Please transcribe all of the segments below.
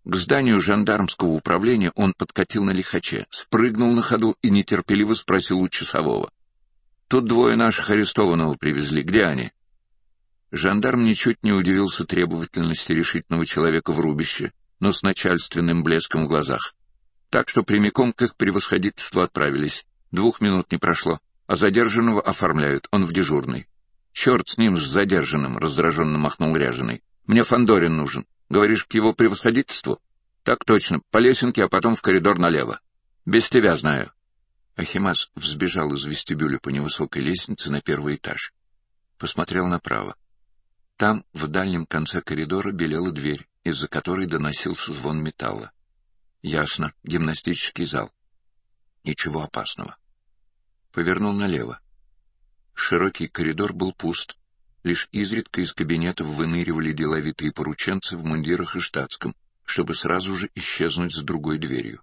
К зданию жандармского управления он подкатил на лихаче, спрыгнул на ходу и нетерпеливо спросил у часового. «Тут двое наших арестованного привезли. Где они?» Жандарм ничуть не удивился требовательности решительного человека в рубище, но с начальственным блеском в глазах. Так что прямиком к их превосходительству отправились. 2 минут не прошло, а задержанного оформляют, он в дежурной. «Черт с ним, с задержанным!» — раздраженно махнул ряженый. «Мне Фандорин нужен. Говоришь, к его превосходительству?» «Так точно. По лесенке, а потом в коридор налево. Без тебя знаю». Ахимас взбежал из вестибюля по невысокой лестнице на 1-й этаж. Посмотрел направо. Там, в дальнем конце коридора, белела дверь, из-за которой доносился звон металла. Ясно. Гимнастический зал. Ничего опасного. Повернул налево. Широкий коридор был пуст. Лишь изредка из кабинетов выныривали деловитые порученцы в мундирах и штатском, чтобы сразу же исчезнуть с другой дверью.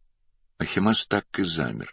Ахимас так и замер.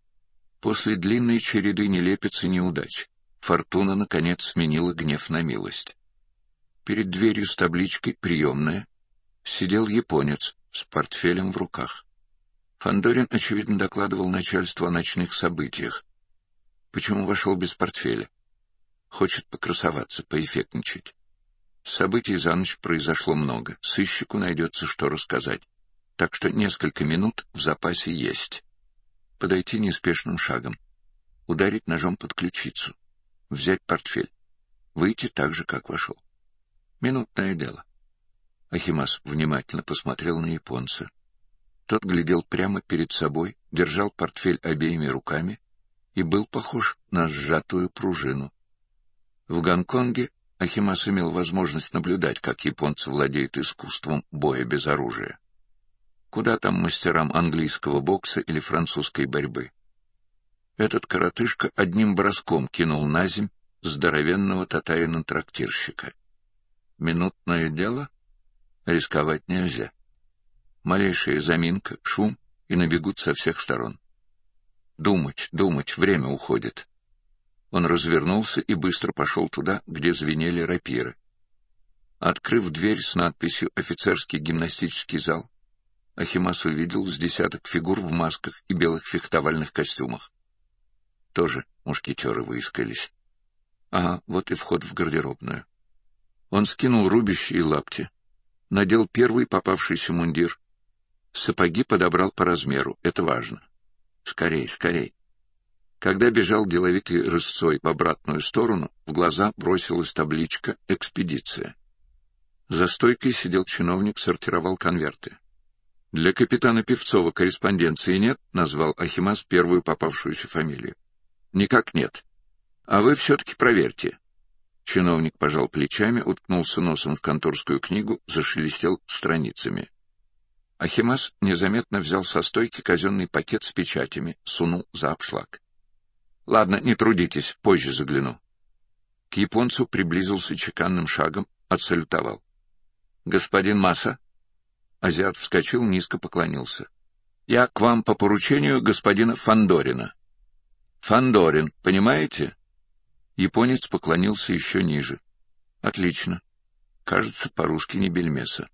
После длинной череды нелепиц и неудач фортуна, наконец, сменила гнев на милость. Перед дверью с табличкой «Приемная» сидел японец с портфелем в руках. Фандорин, очевидно, докладывал начальству о ночных событиях. Почему вошел без портфеля? Хочет покрасоваться, поэффектничать. Событий за ночь произошло много, сыщику найдется что рассказать. Так что несколько минут в запасе есть. Подойти неспешным шагом, ударить ножом под ключицу, взять портфель, выйти так же, как вошел. Минутное дело. Ахимас внимательно посмотрел на японца. Тот глядел прямо перед собой, держал портфель обеими руками и был похож на сжатую пружину. В Гонконге Ахимас имел возможность наблюдать, как японцы владеют искусством боя без оружия. Куда там мастерам английского бокса или французской борьбы? Этот коротышка одним броском кинул на земь здоровенного татарина-трактирщика. Минутное дело? Рисковать нельзя. Малейшая заминка, шум, и набегут со всех сторон. Думать, время уходит. Он развернулся и быстро пошел туда, где звенели рапиры. Открыв дверь с надписью «Офицерский гимнастический зал», Ахимас увидел с 10 фигур в масках и белых фехтовальных костюмах. Тоже мушкетеры выискались. Ага, вот и вход в гардеробную. Он скинул рубище и лапти, надел первый попавшийся мундир. Сапоги подобрал по размеру, это важно. Скорей, скорей. Когда бежал деловитый рысцой в обратную сторону, в глаза бросилась табличка «Экспедиция». За стойкой сидел чиновник, сортировал конверты. «Для капитана Певцова корреспонденции нет?» — назвал Ахимас первую попавшуюся фамилию. «Никак нет. А вы все-таки проверьте». Чиновник пожал плечами, уткнулся носом в конторскую книгу, зашелестел страницами. Ахимас незаметно взял со стойки казенный пакет с печатями, сунул за обшлаг. «Ладно, не трудитесь, позже загляну». К японцу приблизился чеканным шагом, отсалютовал. «Господин Маса?» Азиат вскочил, низко поклонился. «Я к вам по поручению господина Фандорина». «Фандорин, понимаете?» Японец поклонился еще ниже. «Отлично. Кажется, по-русски не бельмеса.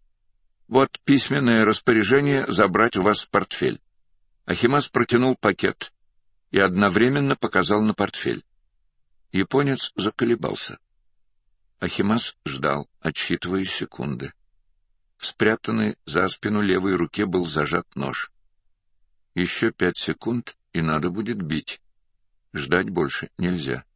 Вот письменное распоряжение забрать у вас портфель». Ахимас протянул пакет и одновременно показал на портфель. Японец заколебался. Ахимас ждал, отсчитывая секунды. В спрятанной за спину левой руке был зажат нож. Еще 5 секунд, и надо будет бить. Ждать больше нельзя.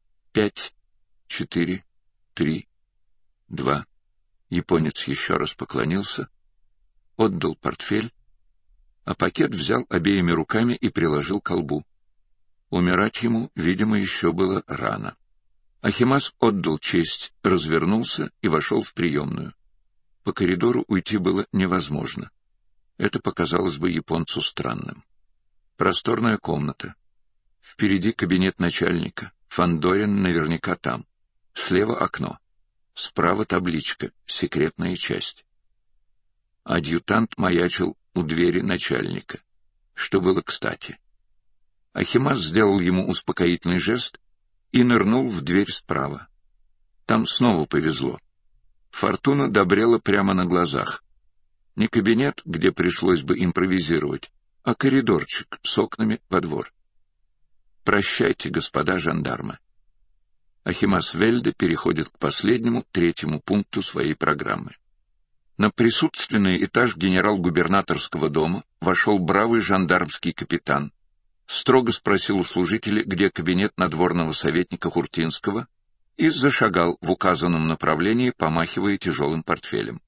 5, 4, 3, 2. Японец еще раз поклонился, отдал портфель, а пакет взял обеими руками и приложил к колбу. Умирать ему, видимо, еще было рано. Ахимас отдал честь, развернулся и вошел в приемную. По коридору уйти было невозможно. Это показалось бы японцу странным. Просторная комната. Впереди кабинет начальника. Фандорин наверняка там. Слева окно. Справа табличка «Секретная часть». Адъютант маячил у двери начальника, что было кстати. Ахимас сделал ему успокоительный жест и нырнул в дверь справа. Там снова повезло. Фортуна добрела прямо на глазах. Не кабинет, где пришлось бы импровизировать, а коридорчик с окнами во двор. Прощайте, господа жандармы. Ахимас Вельде переходит к последнему, третьему пункту своей программы. На присутственный этаж генерал-губернаторского дома вошел бравый жандармский капитан, строго спросил у служителя, где кабинет надворного советника Хуртинского, и зашагал в указанном направлении, помахивая тяжелым портфелем.